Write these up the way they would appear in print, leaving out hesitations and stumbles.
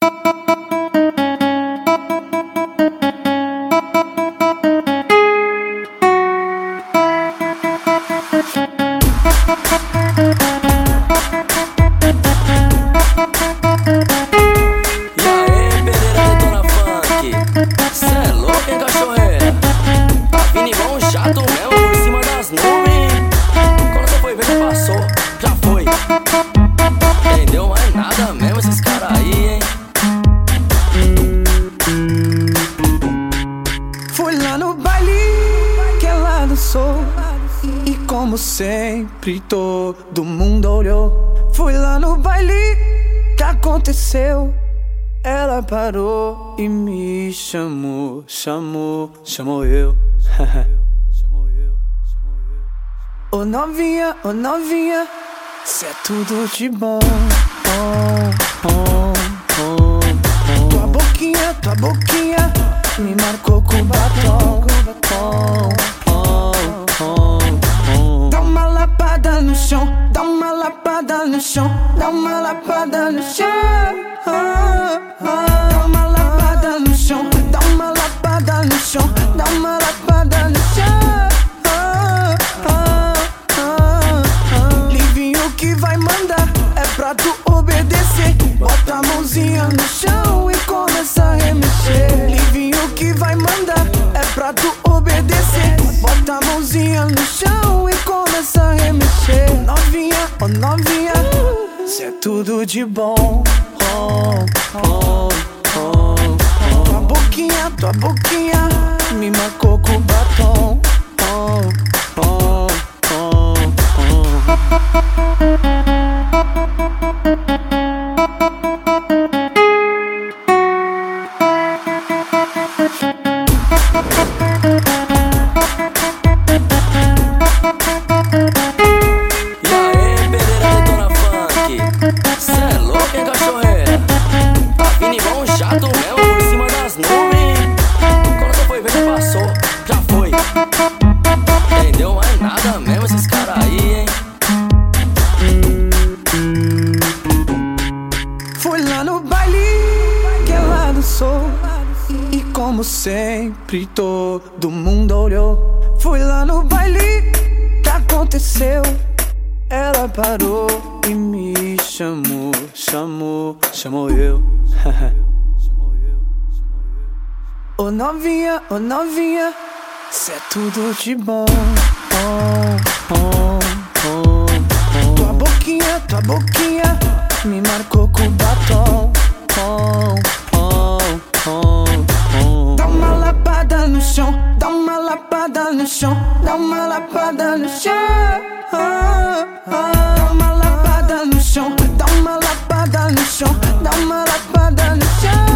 Entendeu? Mas nada mesmo esses caras aí, hein? Fui lá no baile que ela dançou, e como sempre todo mundo olhou. Fui lá no baile que aconteceu, ela parou e me chamou, chamou eu. Ô novinha, cê é tudo de bom. Tua boquinha me marcou com batom. Dá uma lapada no chão, dá uma lapada no chão, dá uma lapada no chão. Dá uma lapada no chão, dá uma lapada no chão, dá uma lapada no chão. Livinho que vai mandar, é pra tu obedecer. Bota a mãozinha no chão e começa a remexer. Livinho que vai mandar, é pra tu obedecer. Bota a mãozinha no chão e começa a remexer. Novinha, oh novinha, cê é tudo de bom. Tua boquinha me marcou com batom. Cê é louco, hein, cachorreira? Tá vindo igual um jato mesmo por cima das nuvens. Quando você foi ver que passou, já foi. Entendeu? Mas nada mesmo esses caras aí, hein? Fui lá no baile que ela dançou, e como sempre todo mundo olhou. Fui lá no baile que aconteceu, ela parou e me chamou eu. Ô novinha, cê é tudo de bom. Tua boquinha me marcou com batom. Dá uma lapada no chão, dá uma lapada no chão, dá uma lapada no chão. Dá uma lapada no chão, dá uma lapada no chão, dá uma lapada no chão.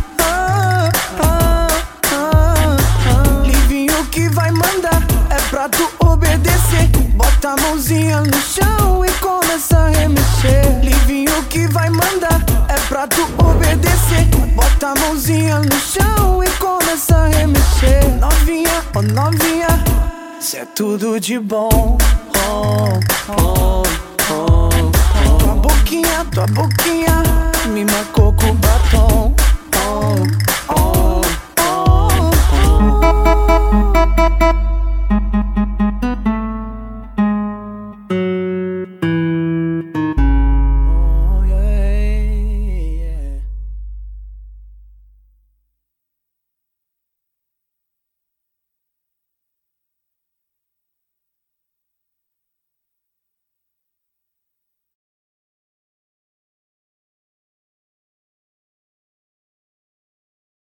Livinho que vai mandar, é pra tu obedecer. Bota a mãozinha no chão e começa a remexer. Livinho que vai mandar, é pra tu obedecer. Bota a mãozinha no chão e começa a remexer. Novinha, oh novinha, cê é tudo de bom. Tua boquinha me marcou com